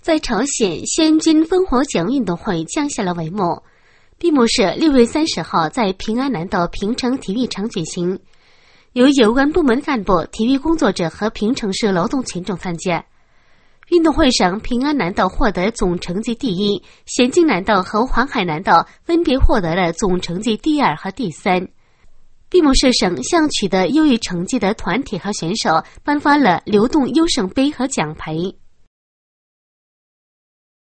在朝鲜先军烽火奖运动会降下了帷幕，闭幕式6月30号在平安南道平城体育场举行，由有关部门干部、体育工作者和平城市劳动群众参加。运动会上，平安南道获得总成绩第一，咸镜南道和黄海南道分别获得了总成绩第2和第3。闭幕式上，向取得优异成绩的团体和选手颁发了流动优胜杯和奖牌。